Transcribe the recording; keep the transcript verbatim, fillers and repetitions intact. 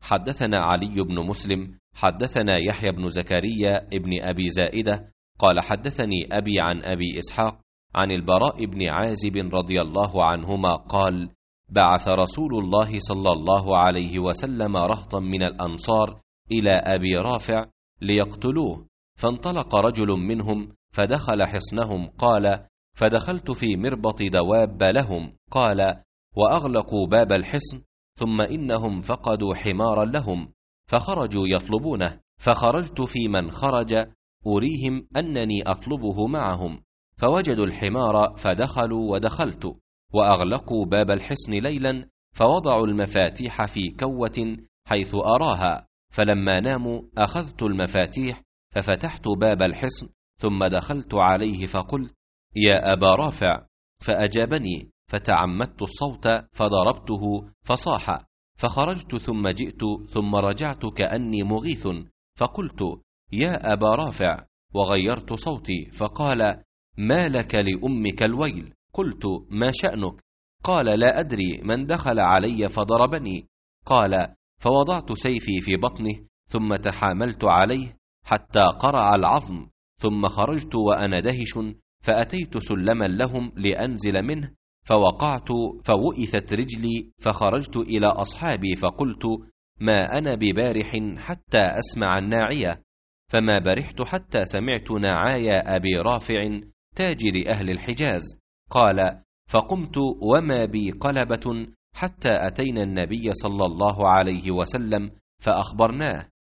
حدثنا علي بن مسلم حدثنا يحيى بن زكريا ابن أبي زائدة قال حدثني أبي عن أبي إسحاق عن البراء بن عازب رضي الله عنهما قال: بعث رسول الله صلى الله عليه وسلم رهطا من الأنصار إلى أبي رافع ليقتلوه، فانطلق رجل منهم فدخل حصنهم. قال: فدخلت في مربط دواب لهم. قال: وأغلقوا باب الحصن، ثم إنهم فقدوا حمارا لهم فخرجوا يطلبونه، فخرجت في من خرج أريهم أنني أطلبه معهم، فوجدوا الحمار فدخلوا ودخلت، وأغلقوا باب الحصن ليلا، فوضعوا المفاتيح في كوة حيث أراها، فلما ناموا أخذت المفاتيح ففتحت باب الحصن، ثم دخلت عليه فقلت: يا أبا رافع، فأجابني، فتعمدت الصوت فضربته فصاح، فخرجت ثم جئت ثم رجعت كأني مغيث، فقلت: يا أبا رافع، وغيرت صوتي، فقال: ما لك لأمك الويل؟ قلت: ما شأنك؟ قال: لا أدري من دخل علي فضربني. قال: فوضعت سيفي في بطنه ثم تحاملت عليه حتى قرع العظم، ثم خرجت وأنا دهش، فأتيت سلما لهم لأنزل منه، فوقعت فوئثت رجلي، فخرجت إلى أصحابي فقلت: ما أنا ببارح حتى أسمع الناعية، فما برحت حتى سمعت نعايا أبي رافع تاجر أهل الحجاز. قال: فقمت وما بي قلبة حتى أتينا النبي صلى الله عليه وسلم فأخبرناه،